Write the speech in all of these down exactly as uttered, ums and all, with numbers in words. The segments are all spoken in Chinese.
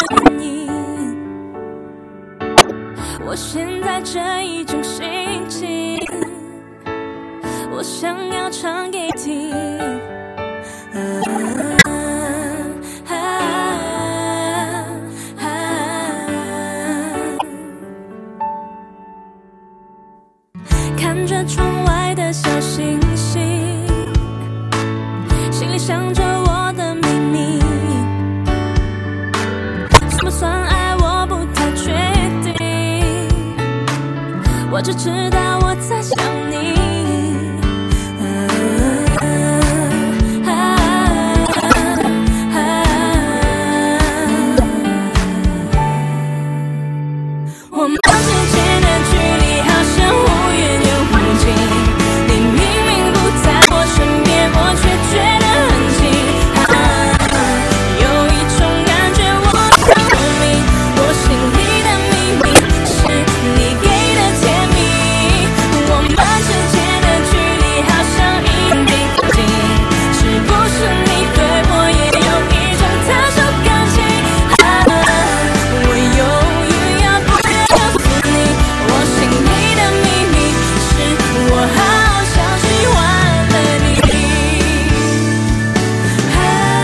原因。我现在这一种心情，我想要唱给你听。啊啊啊啊、看着窗外的小星星，心里想着我的秘密。算不算爱我不太确定，我只知道我在想你。我们之间的距离好像忽远又忽近，你明明不在我身边，我却觉得很近。啊，有一种感觉我想说明，我心里的秘密是你给的甜蜜。我们之间的距离好像一定靠近，是不是你对我也有一种特殊感情？啊，我犹豫要不要告诉你，我心里的秘密是我好像喜欢了你。啊，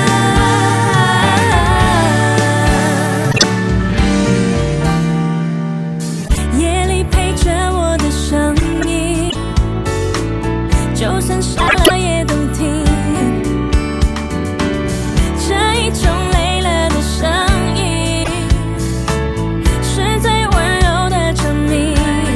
夜里陪着我的声音，就算傻了也动听。这一种累了的声音，是最温柔的证明。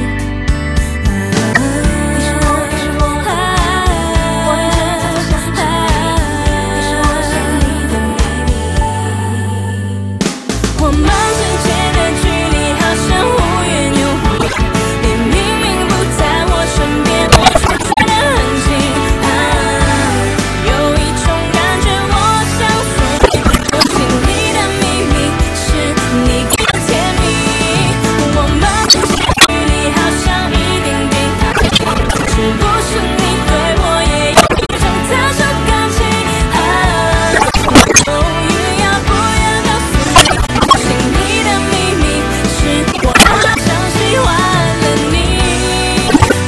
你是我，你是我，我一直在想着你，你是我心里的秘密。我们之间的距离好像忽远又忽近，你明明不在我身边，我却觉得很近。啊，有一种感觉我想说明，我心里的秘密是你给的甜蜜。我们之间的距离好像一定得靠近，是不是你对我也有一种特殊感情？啊，我犹豫要不要告诉你，我心里的秘密是我好像喜欢了你。啊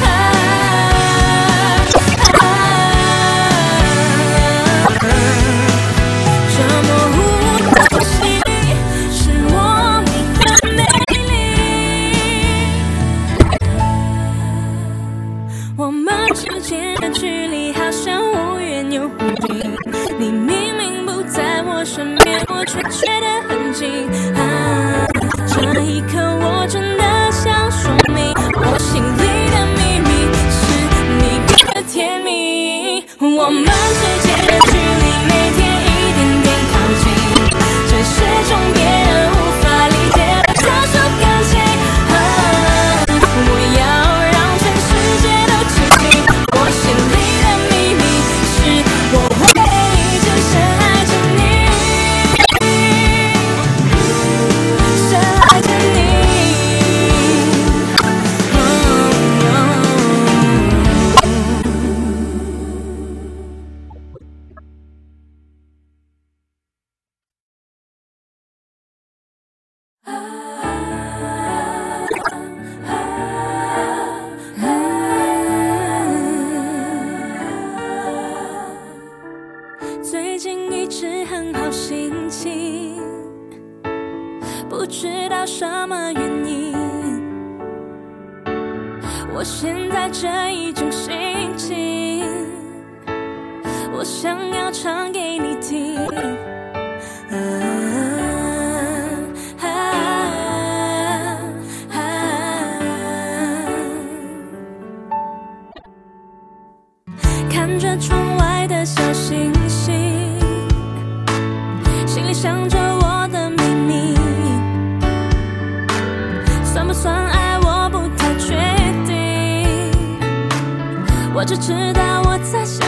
啊，这模糊的东西是我们的美丽。我们之间的距离好像忽远又忽近，你明明不在我身边，我却觉得很近。啊，这一刻我真的想说明，我心里的秘密是你给的甜蜜。我们之间的距离每天一点点靠近，这是种别人无法理解的特殊感情。啊，我要让全世界都清醒，我心里的秘密是我会一直深爱着你，深爱着你。最近一直很好心情，不知道什么原因。我现在这一种心情，我想要唱给你听。啊啊啊啊，看着窗外的小星星，心里想着我的秘密。算不算爱我不太确定，我只知道我在想